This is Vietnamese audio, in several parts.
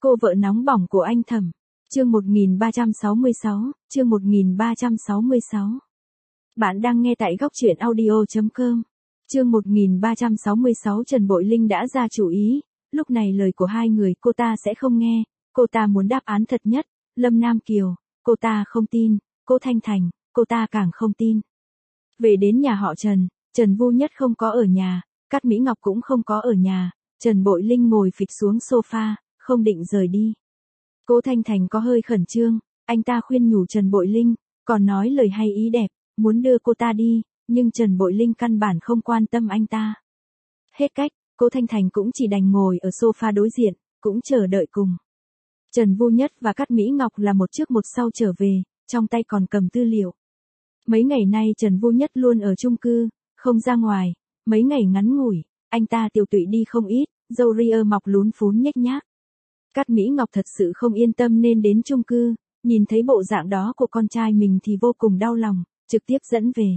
Cô vợ nóng bỏng của anh Thẩm. Chương 1366, chương 1366. Bạn đang nghe tại góc truyện audio.com. Chương 1366 Trần Bội Linh đã ra chủ ý, lúc này lời của hai người cô ta sẽ không nghe, cô ta muốn đáp án thật nhất, Lâm Nam Kiều, cô ta không tin, cô Thanh Thành, cô ta càng không tin. Về đến nhà họ Trần, Trần Vu Nhất không có ở nhà, Cát Mỹ Ngọc cũng không có ở nhà, Trần Bội Linh ngồi phịch xuống sofa, không định rời đi. Cố Thanh Thành có hơi khẩn trương, anh ta khuyên nhủ Trần Bội Linh, còn nói lời hay ý đẹp, muốn đưa cô ta đi, nhưng Trần Bội Linh căn bản không quan tâm anh ta. Hết cách, Cố Thanh Thành cũng chỉ đành ngồi ở sofa đối diện, cũng chờ đợi cùng. Trần Vu Nhất và Cát Mỹ Ngọc là một trước một sau trở về, trong tay còn cầm tư liệu. Mấy ngày nay Trần Vu Nhất luôn ở chung cư, không ra ngoài, mấy ngày ngắn ngủi, anh ta tiêu tụy đi không ít, râu ria mọc lún phún nhếch nhác. Cát Mỹ Ngọc thật sự không yên tâm nên đến chung cư, nhìn thấy bộ dạng đó của con trai mình thì vô cùng đau lòng, trực tiếp dẫn về.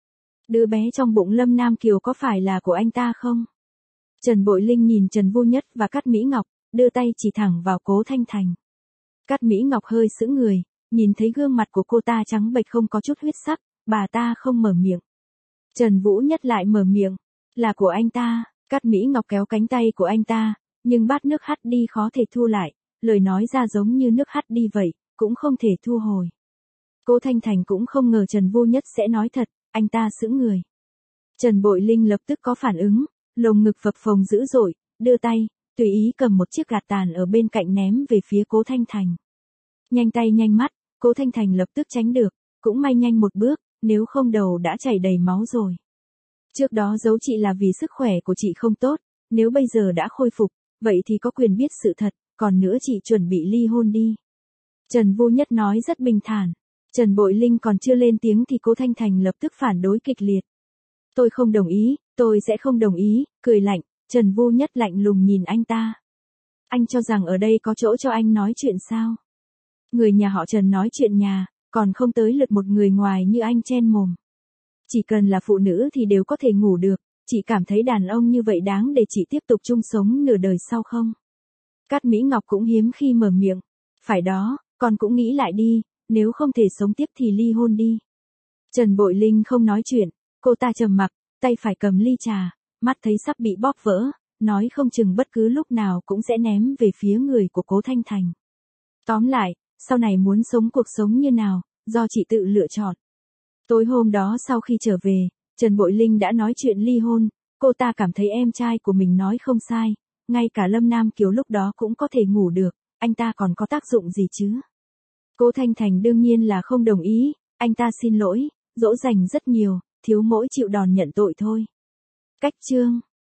Đứa bé trong bụng Lâm Nam Kiều có phải là của anh ta không? Trần Bội Linh nhìn Trần Vu Nhất và Cát Mỹ Ngọc, đưa tay chỉ thẳng vào Cố Thanh Thành. Cát Mỹ Ngọc hơi sững người, nhìn thấy gương mặt của cô ta trắng bệch không có chút huyết sắc, bà ta không mở miệng. Trần Vũ Nhất lại mở miệng, là của anh ta. Cát Mỹ Ngọc kéo cánh tay của anh ta, nhưng bát nước hắt đi khó thể thu lại, lời nói ra giống như nước hắt đi vậy, cũng không thể thu hồi. Cố Thanh Thành cũng không ngờ Trần Vu Nhất sẽ nói thật, anh ta sững người. Trần Bội Linh lập tức có phản ứng, lồng ngực phập phồng dữ dội, đưa tay, tùy ý cầm một chiếc gạt tàn ở bên cạnh ném về phía Cố Thanh Thành. Nhanh tay nhanh mắt, Cố Thanh Thành lập tức tránh được, cũng may nhanh một bước, nếu không đầu đã chảy đầy máu rồi. Trước đó giấu chị là vì sức khỏe của chị không tốt, nếu bây giờ đã khôi phục, vậy thì có quyền biết sự thật, còn nữa chị chuẩn bị ly hôn đi. Trần Vu Nhất nói rất bình thản. Trần Bội Linh còn chưa lên tiếng thì Cố Thanh Thành lập tức phản đối kịch liệt. Tôi không đồng ý, tôi sẽ không đồng ý, cười lạnh, Trần Vu Nhất lạnh lùng nhìn anh ta. Anh cho rằng ở đây có chỗ cho anh nói chuyện sao? Người nhà họ Trần nói chuyện nhà, còn không tới lượt một người ngoài như anh chen mồm. Chỉ cần là phụ nữ thì đều có thể ngủ được, chị cảm thấy đàn ông như vậy đáng để chị tiếp tục chung sống nửa đời sau không? Cát Mỹ Ngọc cũng hiếm khi mở miệng. Phải đó, con cũng nghĩ lại đi, nếu không thể sống tiếp thì ly hôn đi. Trần Bội Linh không nói chuyện, cô ta trầm mặc, tay phải cầm ly trà, mắt thấy sắp bị bóp vỡ, nói không chừng bất cứ lúc nào cũng sẽ ném về phía người của Cố Thanh Thành. Tóm lại, sau này muốn sống cuộc sống như nào, do chị tự lựa chọn. Tối hôm đó sau khi trở về, Trần Bội Linh đã nói chuyện ly hôn, cô ta cảm thấy em trai của mình nói không sai, ngay cả Lâm Nam Kiều lúc đó cũng có thể ngủ được, anh ta còn có tác dụng gì chứ? Cố Thanh Thành đương nhiên là không đồng ý, anh ta xin lỗi, dỗ dành rất nhiều, thiếu mỗi chịu đòn nhận tội thôi. Cách chương